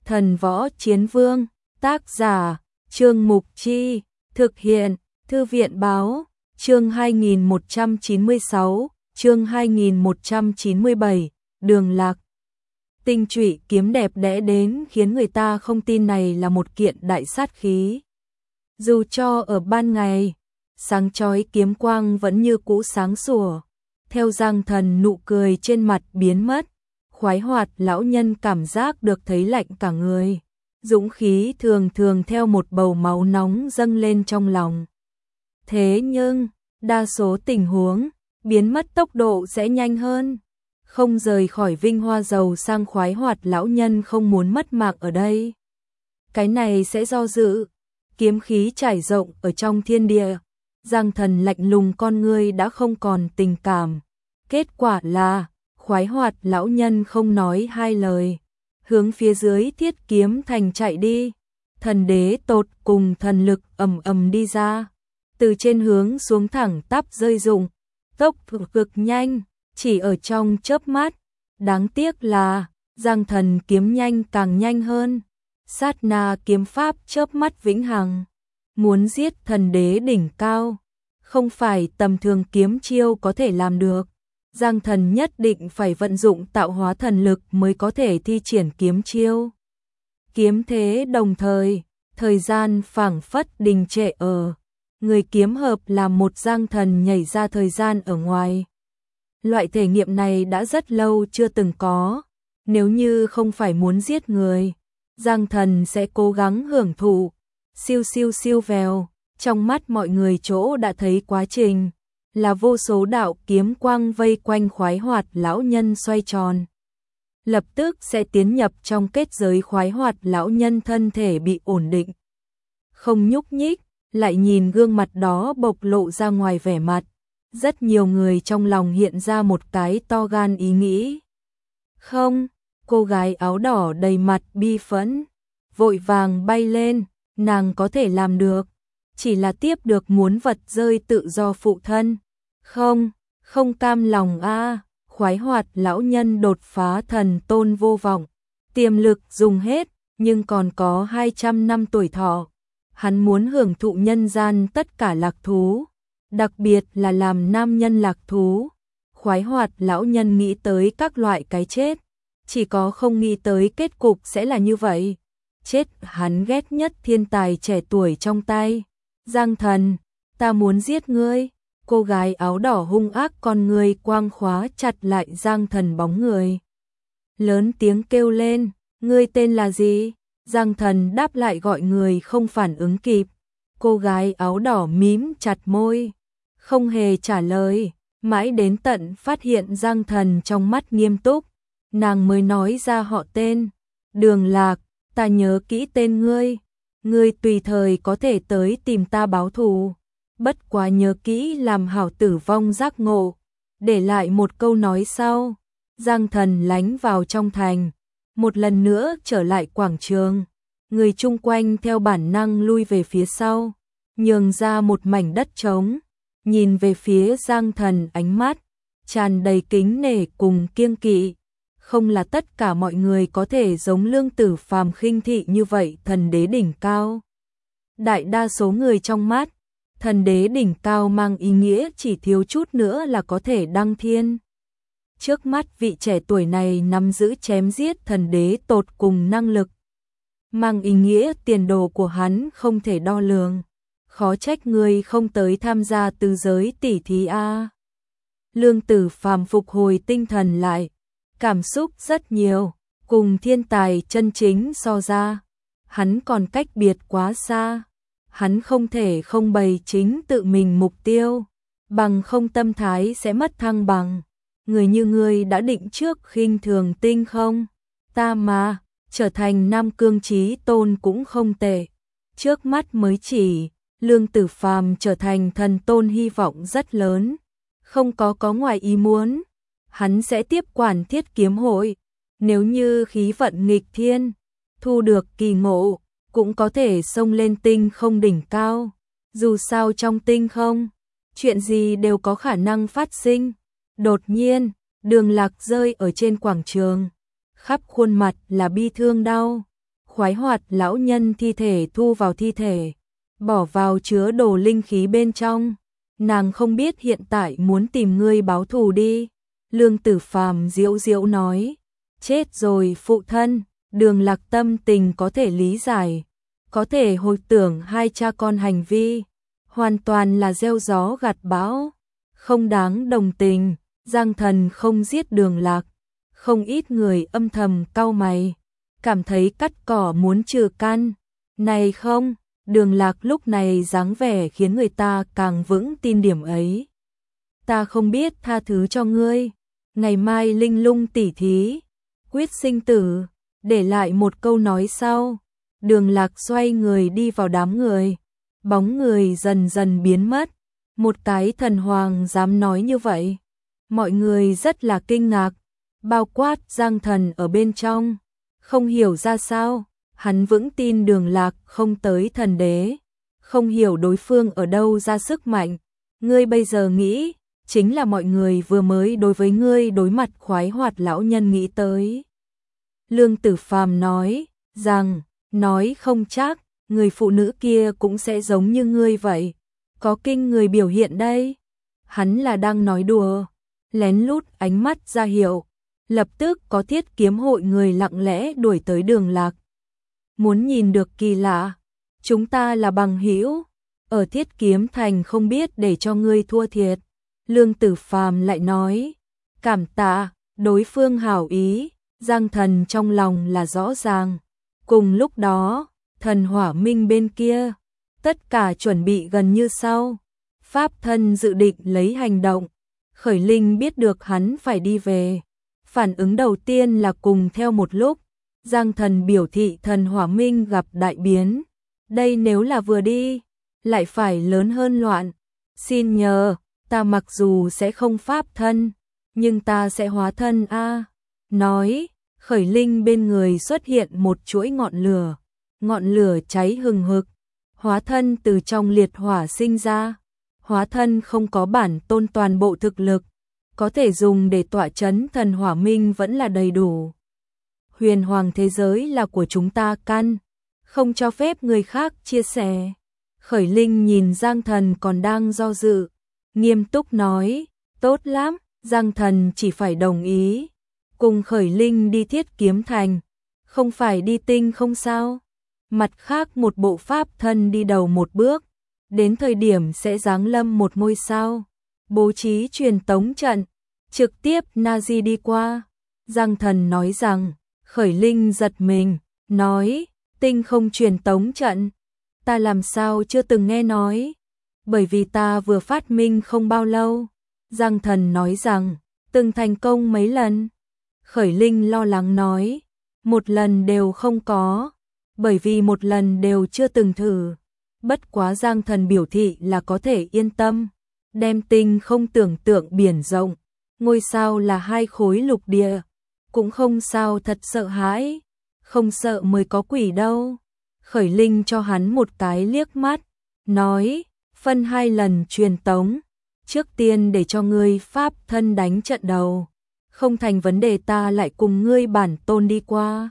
Thần võ chiến vương, tác giả, Trương Mục Chi, thực hiện, Thư viện báo, chương 2196, chương 2197, đường lạc. Tinh trụy kiếm đẹp đẽ đến khiến người ta không tin này là một kiện đại sát khí. Dù cho ở ban ngày, sáng chói kiếm quang vẫn như cũ sáng sủa. Theo Giang Thần nụ cười trên mặt biến mất, khoái hoạt lão nhân cảm giác được thấy lạnh cả người. Dũng khí thường thường theo một bầu máu nóng dâng lên trong lòng. Thế nhưng, đa số tình huống, biến mất tốc độ sẽ nhanh hơn. Không rời khỏi Vinh Hoa Dầu sang khoái hoạt lão nhân không muốn mất mạng ở đây. Cái này sẽ do dự, kiếm khí trải rộng ở trong thiên địa. Giang Thần lạnh lùng con ngươi đã không còn tình cảm. Kết quả là, khoái hoạt lão nhân không nói hai lời. Hướng phía dưới Thiết Kiếm Thành chạy đi. Thần đế tột cùng thần lực ầm ầm đi ra. Từ trên hướng xuống thẳng tắp rơi rụng. Tốc cực nhanh, chỉ ở trong chớp mắt. Đáng tiếc là, Giang Thần kiếm nhanh càng nhanh hơn. Sát na kiếm pháp chớp mắt vĩnh hằng. Muốn giết thần đế đỉnh cao, không phải tầm thường kiếm chiêu có thể làm được. Giang Thần nhất định phải vận dụng tạo hóa thần lực mới có thể thi triển kiếm chiêu. Kiếm thế đồng thời, thời gian phảng phất đình trệ ở. Người kiếm hợp là một Giang Thần nhảy ra thời gian ở ngoài. Loại thể nghiệm này đã rất lâu chưa từng có. Nếu như không phải muốn giết người, Giang Thần sẽ cố gắng hưởng thụ. Siêu siêu siêu vèo, trong mắt mọi người chỗ đã thấy quá trình. Là vô số đạo kiếm quang vây quanh khoái hoạt lão nhân xoay tròn. Lập tức sẽ tiến nhập trong kết giới khoái hoạt lão nhân thân thể bị ổn định. Không nhúc nhích, lại nhìn gương mặt đó bộc lộ ra ngoài vẻ mặt. Rất nhiều người trong lòng hiện ra một cái to gan ý nghĩ. Không, cô gái áo đỏ đầy mặt bi phẫn, vội vàng bay lên, nàng có thể làm được. Chỉ là tiếp được muốn vật rơi tự do phụ thân. Không, không cam lòng a. Khoái hoạt lão nhân đột phá thần tôn vô vọng. Tiềm lực dùng hết, nhưng còn có 200 năm tuổi thọ. Hắn muốn hưởng thụ nhân gian tất cả lạc thú. Đặc biệt là làm nam nhân lạc thú. Khoái hoạt lão nhân nghĩ tới các loại cái chết. Chỉ có không nghĩ tới kết cục sẽ là như vậy. Chết hắn ghét nhất thiên tài trẻ tuổi trong tay. Giang Thần, ta muốn giết ngươi. Cô gái áo đỏ hung ác con người quang khóa chặt lại Giang Thần bóng người. Lớn tiếng kêu lên, ngươi tên là gì? Giang Thần đáp lại gọi người không phản ứng kịp. Cô gái áo đỏ mím chặt môi, không hề trả lời. Mãi đến tận phát hiện Giang Thần trong mắt nghiêm túc, nàng mới nói ra họ tên. Đường Lạc, ta nhớ kỹ tên ngươi. Ngươi tùy thời có thể tới tìm ta báo thù. Bất quá nhớ kỹ làm hảo tử vong giác ngộ. Để lại một câu nói sau. Giang Thần lánh vào trong thành. Một lần nữa trở lại quảng trường. Người chung quanh theo bản năng lui về phía sau. Nhường ra một mảnh đất trống. Nhìn về phía Giang Thần ánh mắt tràn đầy kính nể cùng kiêng kỵ. Không là tất cả mọi người có thể giống Lương Tử Phàm khinh thị như vậy thần đế đỉnh cao. Đại đa số người trong mắt, thần đế đỉnh cao mang ý nghĩa chỉ thiếu chút nữa là có thể đăng thiên. Trước mắt vị trẻ tuổi này nắm giữ chém giết thần đế tột cùng năng lực. Mang ý nghĩa tiền đồ của hắn không thể đo lường. Khó trách người không tới tham gia tứ giới tỷ thí a. Lương Tử Phàm phục hồi tinh thần lại. Cảm xúc rất nhiều, cùng thiên tài chân chính so ra. Hắn còn cách biệt quá xa. Hắn không thể không bày chính tự mình mục tiêu. Bằng không tâm thái sẽ mất thăng bằng. Người như ngươi đã định trước khinh thường tinh không? Ta mà, trở thành Nam Cương Chí Tôn cũng không tệ. Trước mắt mới chỉ, Lương Tử Phàm trở thành thần tôn hy vọng rất lớn. Không có ngoài ý muốn. Hắn sẽ tiếp quản Thiết Kiếm hội. Nếu như khí vận nghịch thiên, thu được kỳ ngộ, cũng có thể xông lên tinh không đỉnh cao. Dù sao trong tinh không, chuyện gì đều có khả năng phát sinh. Đột nhiên, Đường Lạc rơi ở trên quảng trường. Khắp khuôn mặt là bi thương đau. Khoái hoạt lão nhân thi thể thu vào thi thể, bỏ vào chứa đồ linh khí bên trong. Nàng không biết hiện tại muốn tìm ngươi báo thù đi. Lương Tử Phàm diễu diễu nói. Chết rồi phụ thân. Đường Lạc tâm tình có thể lý giải, có thể hồi tưởng hai cha con hành vi, hoàn toàn là gieo gió gặt bão, không đáng đồng tình. Giang Thần không giết Đường Lạc, không ít người âm thầm cau mày, cảm thấy cắt cỏ muốn trừ căn. Này không, Đường Lạc lúc này dáng vẻ khiến người ta càng vững tin điểm ấy. Ta không biết tha thứ cho ngươi, ngày mai linh lung tỉ thí, quyết sinh tử. Để lại một câu nói sau, Đường Lạc xoay người đi vào đám người, bóng người dần dần biến mất. Một cái thần hoàng dám nói như vậy, mọi người rất là kinh ngạc, bao quát Giang Thần ở bên trong, không hiểu ra sao, hắn vững tin Đường Lạc không tới thần đế, không hiểu đối phương ở đâu ra sức mạnh. Ngươi bây giờ nghĩ, chính là mọi người vừa mới đối với ngươi đối mặt khoái hoạt lão nhân nghĩ tới. Lương Tử Phàm nói rằng, nói không chắc, người phụ nữ kia cũng sẽ giống như ngươi vậy. Có kinh người biểu hiện đây. Hắn là đang nói đùa, lén lút ánh mắt ra hiệu. Lập tức có Thiết Kiếm hội người lặng lẽ đuổi tới Đường Lạc. Muốn nhìn được kỳ lạ, chúng ta là bằng hữu, ở Thiết Kiếm thành không biết để cho ngươi thua thiệt. Lương Tử Phàm lại nói, cảm tạ, đối phương hảo ý. Giang Thần trong lòng là rõ ràng. Cùng lúc đó, thần Hỏa Minh bên kia, tất cả chuẩn bị gần như sau. Pháp thân dự định lấy hành động. Khởi Linh biết được hắn phải đi về, phản ứng đầu tiên là cùng theo một lúc. Giang Thần biểu thị thần Hỏa Minh gặp đại biến. Đây nếu là vừa đi, lại phải lớn hơn loạn. Xin nhờ, ta mặc dù sẽ không pháp thân, nhưng ta sẽ hóa thân a. Nói, Khởi Linh bên người xuất hiện một chuỗi ngọn lửa cháy hừng hực, hóa thân từ trong liệt hỏa sinh ra. Hóa thân không có bản tôn toàn bộ thực lực, có thể dùng để tọa chấn thần Hỏa Minh vẫn là đầy đủ. Huyền hoàng thế giới là của chúng ta căn, không cho phép người khác chia sẻ. Khởi Linh nhìn Giang Thần còn đang do dự, nghiêm túc nói, tốt lắm. Giang Thần chỉ phải đồng ý. Cùng Khởi Linh đi Thiết Kiếm thành, không phải đi tinh không sao. Mặt khác một bộ pháp thân đi đầu một bước, đến thời điểm sẽ giáng lâm một ngôi sao, bố trí truyền tống trận, trực tiếp Nazi đi qua. Giang Thần nói rằng, Khởi Linh giật mình, nói, tinh không truyền tống trận, ta làm sao chưa từng nghe nói, bởi vì ta vừa phát minh không bao lâu. Giang Thần nói rằng, từng thành công mấy lần. Khởi Linh lo lắng nói, một lần đều không có, bởi vì một lần đều chưa từng thử. Bất quá Giang Thần biểu thị là có thể yên tâm, đem tinh không tưởng tượng biển rộng, ngôi sao là 2 khối lục địa, cũng không sao thật sợ hãi, không sợ mới có quỷ đâu. Khởi Linh cho hắn một cái liếc mắt, nói, phân 2 lần truyền tống, trước tiên để cho ngươi pháp thân đánh trận đầu, không thành vấn đề ta lại cùng ngươi bản tôn đi qua.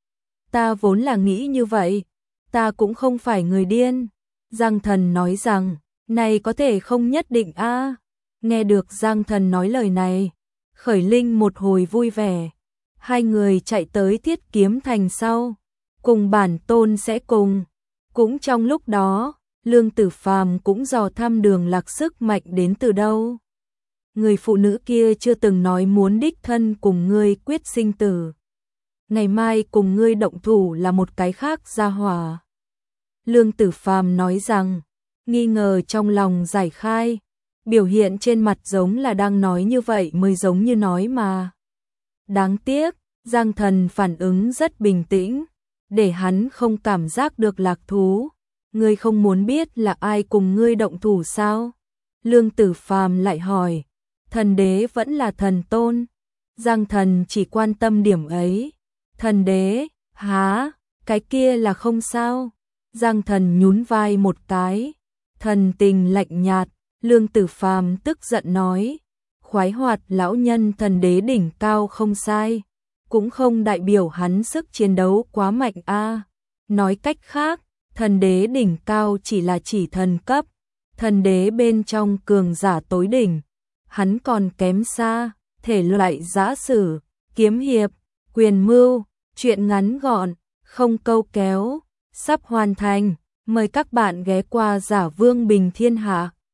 Ta vốn là nghĩ như vậy, ta cũng không phải người điên. Giang Thần nói rằng, này có thể không nhất định a. Nghe được Giang Thần nói lời này, Khởi Linh một hồi vui vẻ. Hai người chạy tới Thiết Kiếm thành sau, cùng bản tôn sẽ cùng. Cũng trong lúc đó, Lương Tử Phàm cũng dò thăm Đường Lạc sức mạnh đến từ đâu. Người phụ nữ kia chưa từng nói muốn đích thân cùng ngươi quyết sinh tử. Ngày mai cùng ngươi động thủ là một cái khác gia hỏa. Lương Tử Phàm nói rằng, nghi ngờ trong lòng giải khai, biểu hiện trên mặt giống là đang nói như vậy mới giống như nói mà. Đáng tiếc, Giang Thần phản ứng rất bình tĩnh, để hắn không cảm giác được lạc thú. Ngươi không muốn biết là ai cùng ngươi động thủ sao? Lương Tử Phàm lại hỏi, thần đế vẫn là thần tôn? Giang Thần chỉ quan tâm điểm ấy. Thần đế, há, cái kia là không sao. Giang Thần nhún vai một cái, thần tình lạnh nhạt. Lương Tử Phàm tức giận nói, khoái hoạt lão nhân thần đế đỉnh cao không sai, cũng không đại biểu hắn sức chiến đấu quá mạnh a. Nói cách khác, thần đế đỉnh cao chỉ là chỉ thần cấp, thần đế bên trong cường giả tối đỉnh, hắn còn kém xa, thể loại giã sử, kiếm hiệp, quyền mưu, truyện ngắn gọn, không câu kéo, sắp hoàn thành, mời các bạn ghé qua Giả Vương Bình Thiên Hạ.